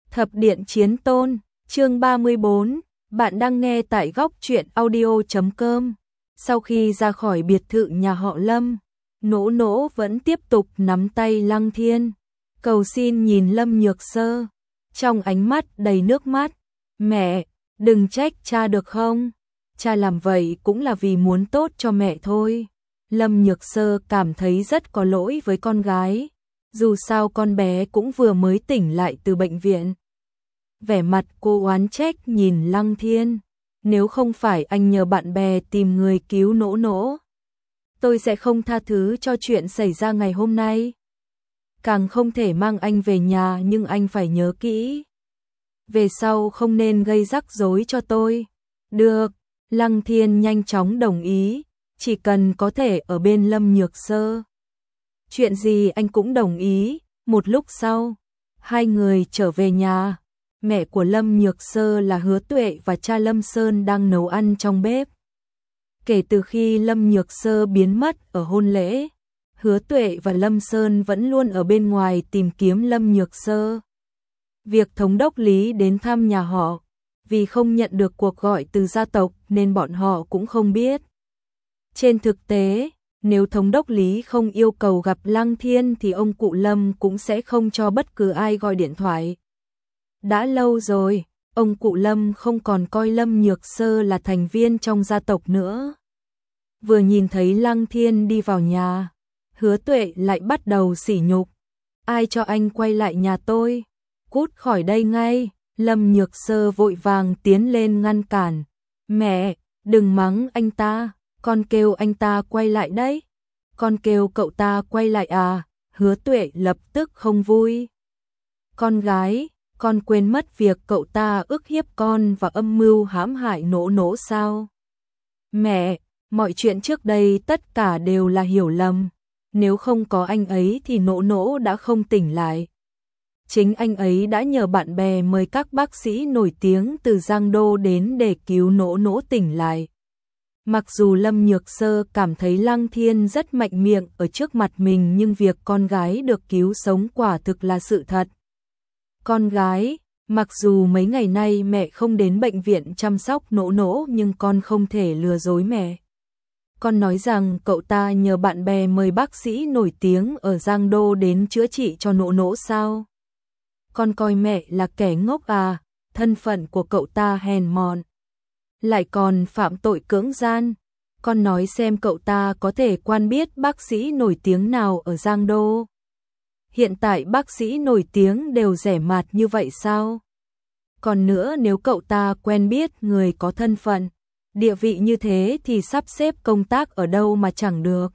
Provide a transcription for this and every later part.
Thập điện chiến tôn, chương 34, bạn đang nghe tại góc truyện audio.com. Sau khi ra khỏi biệt thự nhà họ Lâm, Nỗ Nỗ vẫn tiếp tục nắm tay Lăng Thiên, cầu xin nhìn Lâm Nhược Sơ, trong ánh mắt đầy nước mắt. Mẹ, đừng trách cha được không? Cha làm vậy cũng là vì muốn tốt cho mẹ thôi. Lâm Nhược Sơ cảm thấy rất có lỗi với con gái. Dù sao con bé cũng vừa mới tỉnh lại từ bệnh viện. Vẻ mặt cô oán trách nhìn Lăng Thiên. Nếu không phải anh nhờ bạn bè tìm người cứu Nỗ Nỗ, tôi sẽ không tha thứ cho chuyện xảy ra ngày hôm nay. Càng không thể mang anh về nhà, nhưng anh phải nhớ kỹ. Về sau không nên gây rắc rối cho tôi. Được, Lăng Thiên nhanh chóng đồng ý. Chỉ cần có thể ở bên Lâm Nhược Sơ, chuyện gì anh cũng đồng ý. Một lúc sau, hai người trở về nhà. Mẹ của Lâm Nhược Sơ là Hứa Tuệ và cha Lâm Sơn đang nấu ăn trong bếp. Kể từ khi Lâm Nhược Sơ biến mất ở hôn lễ, Hứa Tuệ và Lâm Sơn vẫn luôn ở bên ngoài tìm kiếm Lâm Nhược Sơ. Việc thống đốc Lý đến thăm nhà họ, vì không nhận được cuộc gọi từ gia tộc nên bọn họ cũng không biết. Trên thực tế, nếu thống đốc Lý không yêu cầu gặp Lăng Thiên thì ông cụ Lâm cũng sẽ không cho bất cứ ai gọi điện thoại. Đã lâu rồi, ông cụ Lâm không còn coi Lâm Nhược Sơ là thành viên trong gia tộc nữa. Vừa nhìn thấy Lăng Thiên đi vào nhà, Hứa Tuệ lại bắt đầu sỉ nhục. Ai cho anh quay lại nhà tôi? Cút khỏi đây ngay! Lâm Nhược Sơ vội vàng tiến lên ngăn cản. Mẹ, đừng mắng anh ta, con kêu anh ta quay lại đấy. Con kêu cậu ta quay lại à? Hứa Tuệ lập tức không vui. Con gái, con quên mất việc cậu ta ức hiếp con và âm mưu hãm hại Nỗ Nỗ sao? Mẹ, mọi chuyện trước đây tất cả đều là hiểu lầm. Nếu không có anh ấy thì Nỗ Nỗ đã không tỉnh lại. Chính anh ấy đã nhờ bạn bè mời các bác sĩ nổi tiếng từ Giang Đô đến để cứu Nỗ Nỗ tỉnh lại. Mặc dù Lâm Nhược Sơ cảm thấy Lăng Thiên rất mạnh miệng ở trước mặt mình, nhưng việc con gái được cứu sống quả thực là sự thật. Con gái, mặc dù mấy ngày nay mẹ không đến bệnh viện chăm sóc Nỗ Nỗ nhưng con không thể lừa dối mẹ. Con nói rằng cậu ta nhờ bạn bè mời bác sĩ nổi tiếng ở Giang Đô đến chữa trị cho Nỗ Nỗ sao? Con coi mẹ là kẻ ngốc à? Thân phận của cậu ta hèn mọn, lại còn phạm tội cưỡng gian. Con nói xem cậu ta có thể quen biết bác sĩ nổi tiếng nào ở Giang Đô? Hiện tại bác sĩ nổi tiếng đều rẻ mạt như vậy sao? Còn nữa, nếu cậu ta quen biết người có thân phận, địa vị như thế thì sắp xếp công tác ở đâu mà chẳng được.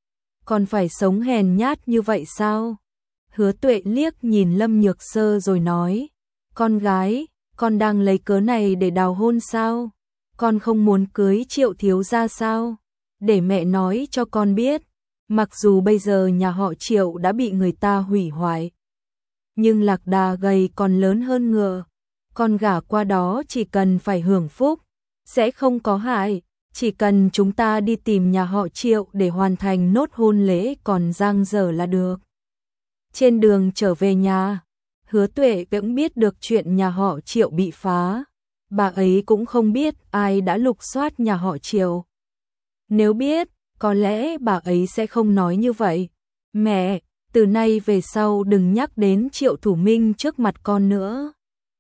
Còn phải sống hèn nhát như vậy sao? Hứa Tuệ liếc nhìn Lâm Nhược Sơ rồi nói, con gái, con đang lấy cớ này để đào hôn sao? Con không muốn cưới Triệu thiếu gia sao? Để mẹ nói cho con biết, mặc dù bây giờ nhà họ Triệu đã bị người ta hủy hoại, nhưng lạc đà gầy còn lớn hơn ngựa. Con gả qua đó chỉ cần phải hưởng phúc, sẽ không có hại. Chỉ cần chúng ta đi tìm nhà họ Triệu để hoàn thành nốt hôn lễ còn dang dở là được. Trên đường trở về nhà, Hứa Tuệ cũng biết được chuyện nhà họ Triệu bị phá. Bà ấy cũng không biết ai đã lục soát nhà họ Triệu. Nếu biết, có lẽ bà ấy sẽ không nói như vậy. Mẹ, từ nay về sau đừng nhắc đến Triệu Thủ Minh trước mặt con nữa.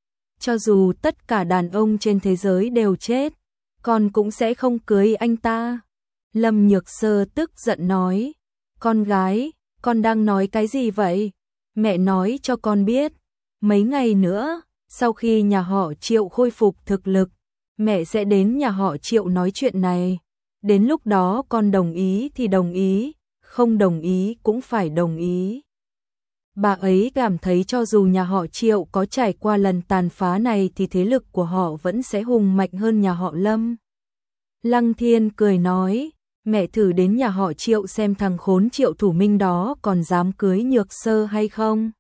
Cho dù tất cả đàn ông trên thế giới đều chết, con cũng sẽ không cưới anh ta. Lâm Nhược Sơ tức giận nói, con gái, con đang nói cái gì vậy? Mẹ nói cho con biết, mấy ngày nữa, sau khi nhà họ Triệu khôi phục thực lực, mẹ sẽ đến nhà họ Triệu nói chuyện này. Đến lúc đó con đồng ý thì đồng ý, không đồng ý cũng phải đồng ý. Bà ấy cảm thấy cho dù nhà họ Triệu có trải qua lần tàn phá này thì thế lực của họ vẫn sẽ hùng mạnh hơn nhà họ Lâm. Lăng Thiên cười nói, mẹ thử đến nhà họ Triệu xem thằng khốn Triệu Thủ Minh đó còn dám cưới Nhược Sơ hay không.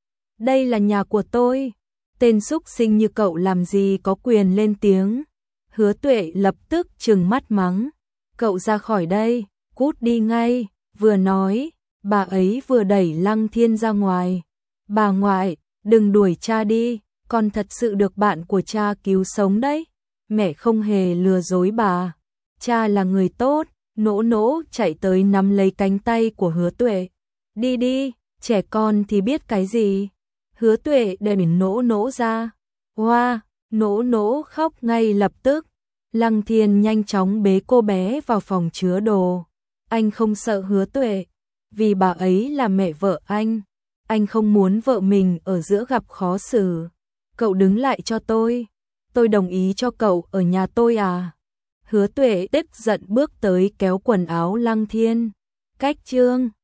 Đây là nhà của tôi, tên xúc sinh như cậu làm gì có quyền lên tiếng. Hứa Tuệ lập tức trừng mắt mắng, cậu ra khỏi đây, cút đi ngay. Vừa nói, bà ấy vừa đẩy Lăng Thiên ra ngoài. Bà ngoại, đừng đuổi cha đi, con thật sự được bạn của cha cứu sống đấy. Mẹ không hề lừa dối bà. Cha là người tốt. Nỗ nỗ chạy tới nắm lấy cánh tay của Hứa Tuệ. Đi đi, trẻ con thì biết cái gì. Hứa Tuệ đẩy nỗ nỗ ra. Hoa, nỗ nỗ khóc ngay lập tức. Lăng Thiên nhanh chóng bế cô bé vào phòng chứa đồ. Anh không sợ Hứa Tuệ, vì bà ấy là mẹ vợ anh. Anh không muốn vợ mình ở giữa gặp khó xử. Cậu đứng lại cho tôi đồng ý cho cậu ở nhà tôi à. Hứa Tuệ tức giận bước tới kéo quần áo Lăng Thiên. Cách chương